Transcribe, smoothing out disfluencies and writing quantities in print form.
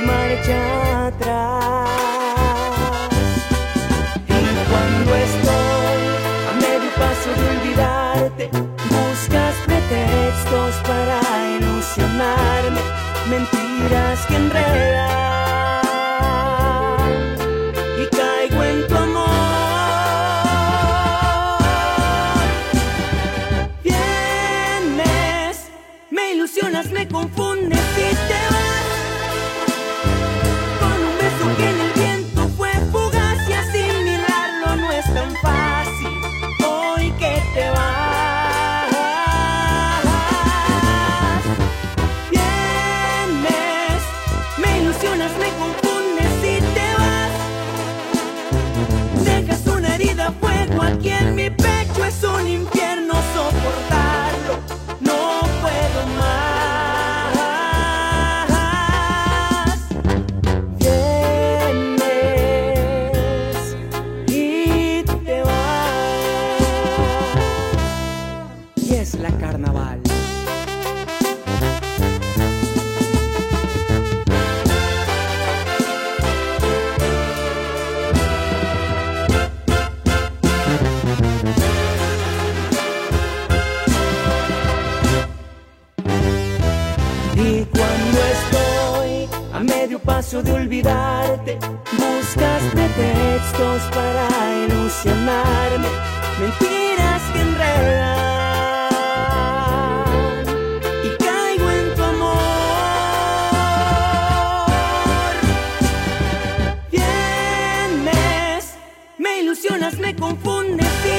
marcha atrás. Y cuando estoy a medio paso de olvidarte, buscas pretextos para ilusionarme, mentiras que enredan, y caigo en tu amor. Vienes, me ilusionas, me confundes y te vas con un beso que en el viento fue fugaz, y asimilarlo no es tan fácil hoy que te vas. Vienes, me ilusionas, me confundes y te vas. Dejas una herida a fuego aquí en mi pecho, es un infierno soportarlo, no puedo más. Vienes y te vas. Y es la carnaval. Y cuando estoy a medio paso de olvidarte, buscas pretextos para ilusionarme, mentiras que enredan, y caigo en tu amor. Vienes, me ilusionas, me confundes y